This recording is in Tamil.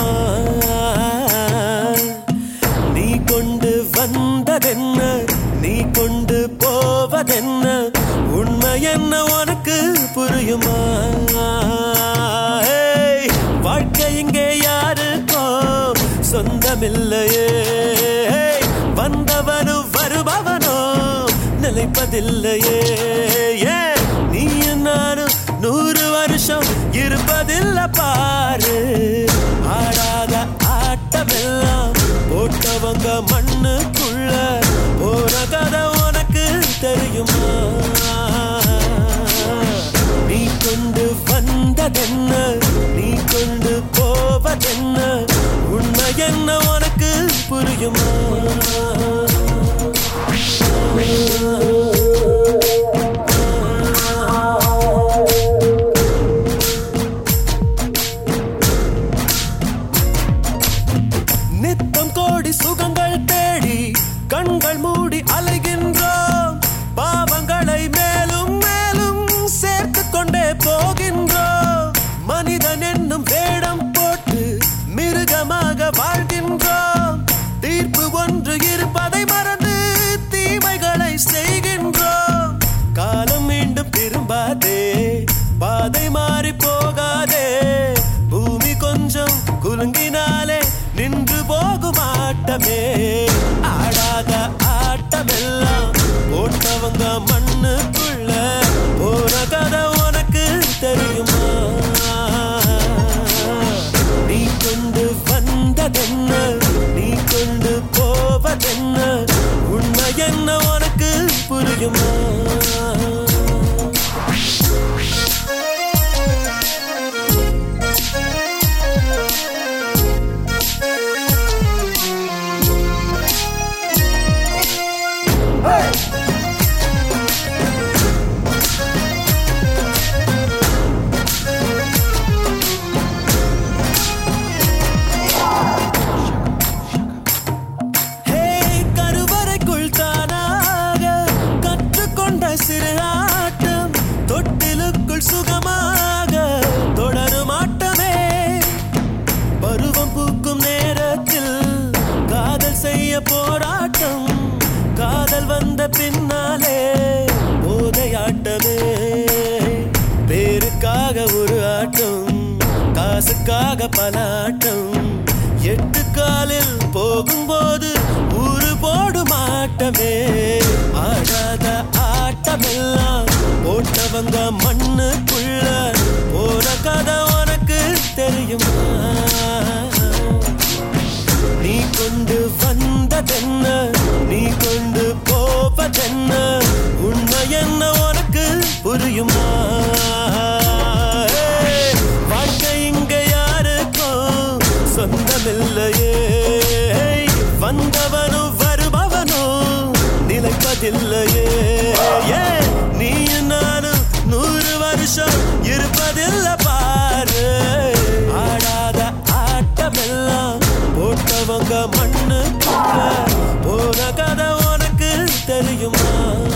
நீ கொண்டு வந்ததென்ன, நீ கொண்டு போவதென்ன, உண்மை என்ன உனக்கு புரியுமா? வாழ்க்கை இங்கே யாருக்கோ சொந்தமில்லையே, வந்தவனு வருபவனோ நிலைப்பதில்லையே. நீ நானும் 100 வருஷம் இருப்பதில்லை பாரு. ஆடாத ஆட்டமெல்லாம் போட்டவங்க மண்ணுக்குள்ள போன கதை உனக்கு தெரியுமா? நீ கொண்டு வந்ததென்ன, நீ கொண்டு போவதென்ன, உண்மை என்ன உனக்கு புரியுமா? நித்தம் கோடி சுகங்கள் தேடி கண்கள் மூடி அலைகின்றோம், பாவங்களை மேலும் மேலும் சேர்த்து கொண்டே போகின்றோம். மனிதன் என்னும் வேடம் போட்டு மிருகமாக வாழ்கின்றோம். தீர்ப்பு ஒன்று இருப்பதை மறந்து தீமைகளை செய்கின்றோம். காலம் மீண்டும் திரும்பாதே, பாதை மாறி போகாதே. பூமி கொஞ்சம் குலுங்கினாலே நின்று போகும் ஆட்டமே. ஆடாத ஆட்டமெல்லாம் போட்டவங்க மண்ணுக்குள்ள போன கதை உனக்கு தெரியுமா? நீ கொண்டு வந்ததென்ன, நீ கொண்டு போவதென்ன, உண்மை என்ன உனக்கு புரியுமா? கருவறைக்குள் தானாக கற்றுக்கொண்ட சிறு ஆட்டம் தொட்டிலுக்குள் சுகமாக தொடரும் ஆட்டமே. பருவம் பூக்கும் நேரத்தில் காதல் செய்ய போராட்டம், காதல் வந்த பின்னாலே போதையாட்டமே. பேருக்காக ஒரு ஆட்டம், காசுக்காக பல ஆட்டம். 8 காலில் போகும்போது ஊரு போடும் ஆட்டமே. ஆடாத ஆட்டமெல்லாம் போட்டவங்க மண்ணுக்குள்ள போன கதை உனக்கு தெரியுமா? நீ கொண்டு வந்ததென்ன, நீ கொண்டு போவதென்ன, உண்மை என்ன உனக்கு புரியுமா? வாழ்க்கை இங்க யாருக்கும் சொந்தமில்லையே, வந்தவனோ வருபவனோ நிலைப்பதில்லையே. நீ நானும் 100 வருஷம் இருப்பதில்லை பாரு. ஆடாத ஆட்டமெல்லாம் போட்டவங்க மண்ணுக்குள்ள போன கதை உனக்கு தெரியுமா?